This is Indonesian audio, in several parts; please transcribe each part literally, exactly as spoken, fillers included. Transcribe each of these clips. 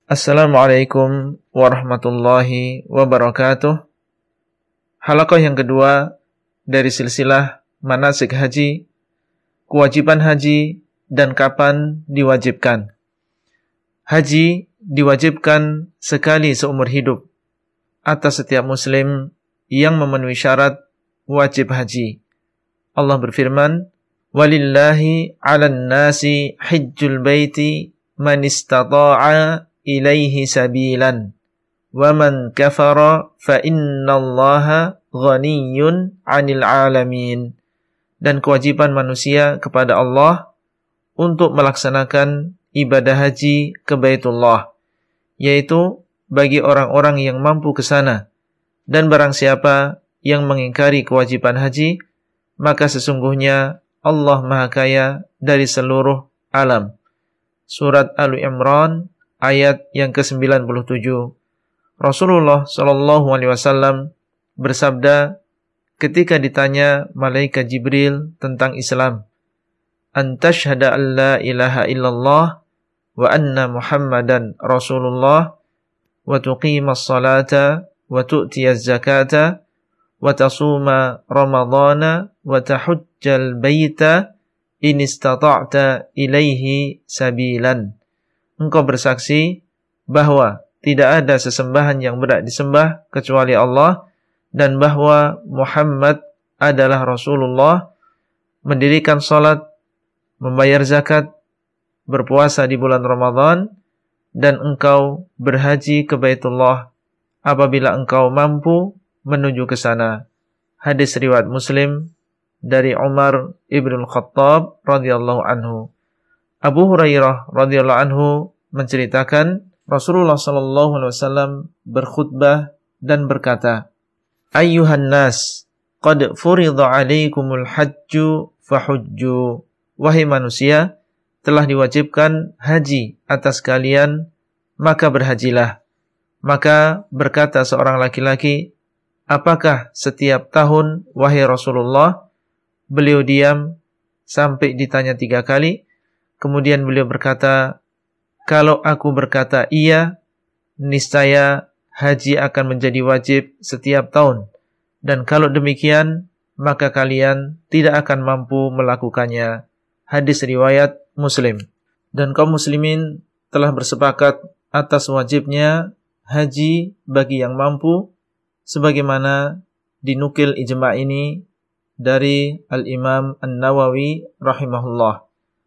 Assalamualaikum warahmatullahi wabarakatuh. Halaqah yang kedua dari silsilah manasik haji, kewajiban haji dan kapan diwajibkan. Haji diwajibkan sekali seumur hidup atas setiap muslim yang memenuhi syarat wajib haji. Allah berfirman, "Walillahi 'alan nasi hajjul baiti man istata'a ilaihi sabilan wa man kafara fa innallaha ghaniyyun 'anil 'alamin." Dan kewajiban manusia kepada Allah untuk melaksanakan ibadah haji ke Baitullah, yaitu bagi orang-orang yang mampu ke sana. Dan barang siapa yang mengingkari kewajiban haji, maka sesungguhnya Allah Maha Kaya dari seluruh alam. Surat Al-Imran ayat yang ke sembilan puluh tujuh. Rasulullah sallallahu alaihi wasallam bersabda ketika ditanya malaikat Jibril tentang Islam, "An tashhada an la ilaha illallah wa anna Muhammadan Rasulullah wa tuqimas salata wa tu'tiyaz zakata wa tasuma ramadhana wa tahujjal baita in istata'ta ilaihi sabilan." Engkau bersaksi bahwa tidak ada sesembahan yang berhak disembah kecuali Allah, dan bahwa Muhammad adalah Rasulullah, mendirikan salat, membayar zakat, berpuasa di bulan Ramadan, dan engkau berhaji ke Baitullah apabila engkau mampu menuju ke sana. Hadis riwayat Muslim dari Umar ibn Khattab radhiyallahu anhu. Abu Hurairah radhiyallahu anhu menceritakan Rasulullah sallallahu alaihi wasallam berkhutbah dan berkata, "Ayyuhan nas, qad furida 'alaikumul hajju fahujju." Wahai manusia, telah diwajibkan haji atas kalian, maka berhajilah. Maka berkata seorang laki-laki, "Apakah setiap tahun, wahai Rasulullah?" Beliau diam sampai ditanya tiga kali. Kemudian beliau berkata, "Kalau aku berkata iya, niscaya haji akan menjadi wajib setiap tahun. Dan kalau demikian, maka kalian tidak akan mampu melakukannya." Hadis riwayat Muslim. Dan kaum muslimin telah bersepakat atas wajibnya haji bagi yang mampu, sebagaimana dinukil ijma' ini dari Al-Imam An-Nawawi rahimahullah.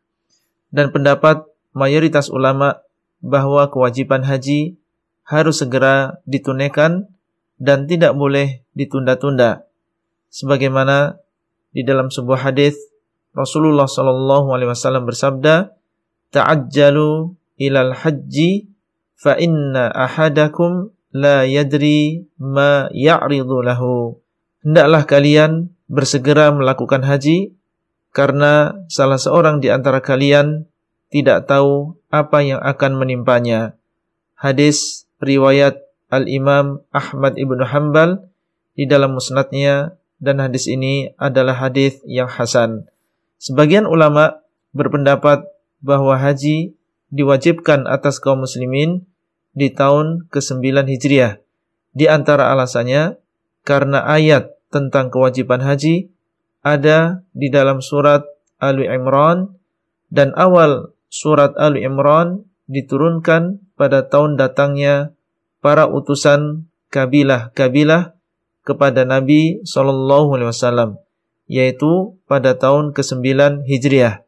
Dan pendapat mayoritas ulama bahwa kewajiban haji harus segera ditunaikan dan tidak boleh ditunda-tunda. Sebagaimana di dalam sebuah hadis Rasulullah sallallahu alaihi wasallam bersabda, "Ta'ajjalu ilal hajji fa inna ahadakum la yadri ma ya'ridu lahu." Hendaklah kalian bersegera melakukan haji, karena salah seorang di antara kalian tidak tahu apa yang akan menimpanya. Hadis riwayat Al-Imam Ahmad ibn Hanbal di dalam musnadnya, dan hadis ini adalah hadis yang hasan. Sebagian ulama berpendapat bahwa haji diwajibkan atas kaum muslimin di tahun kesembilan Hijriah. Di antara alasannya karena ayat tentang kewajiban haji ada di dalam surat Al-Imran, dan awal surat Al-Imran diturunkan pada tahun datangnya para utusan kabilah-kabilah kepada Nabi sallallahu alaihi wasallam, yaitu pada tahun kesembilan Hijriah.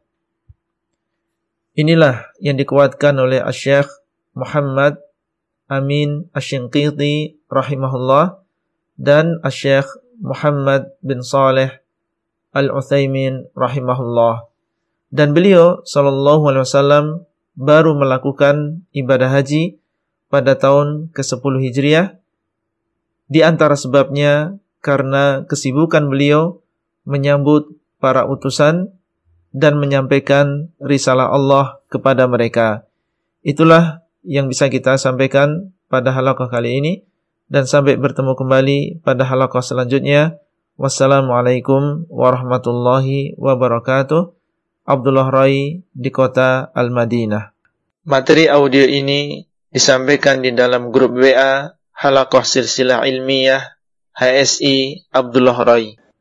Inilah yang dikuatkan oleh Asy-Syaikh Muhammad Amin Asy-Shinqiti rahimahullah dan Asy-Syaikh Muhammad bin Shalih Al-Utsaimin rahimahullah. Dan beliau sallallahu alaihi wasallam baru melakukan ibadah haji pada tahun kesepuluh Hijriah. Di antara sebabnya karena kesibukan beliau menyambut para utusan dan menyampaikan risalah Allah kepada mereka. Itulah yang bisa kita sampaikan pada halaqah kali ini, dan sampai bertemu kembali pada halaqah selanjutnya. Wassalamualaikum warahmatullahi wabarakatuh. Abdullah Rai di kota Al-Madinah. Materi audio ini disampaikan di dalam grup W A Halaqah Silsilah Ilmiah H S I Abdullah Rai.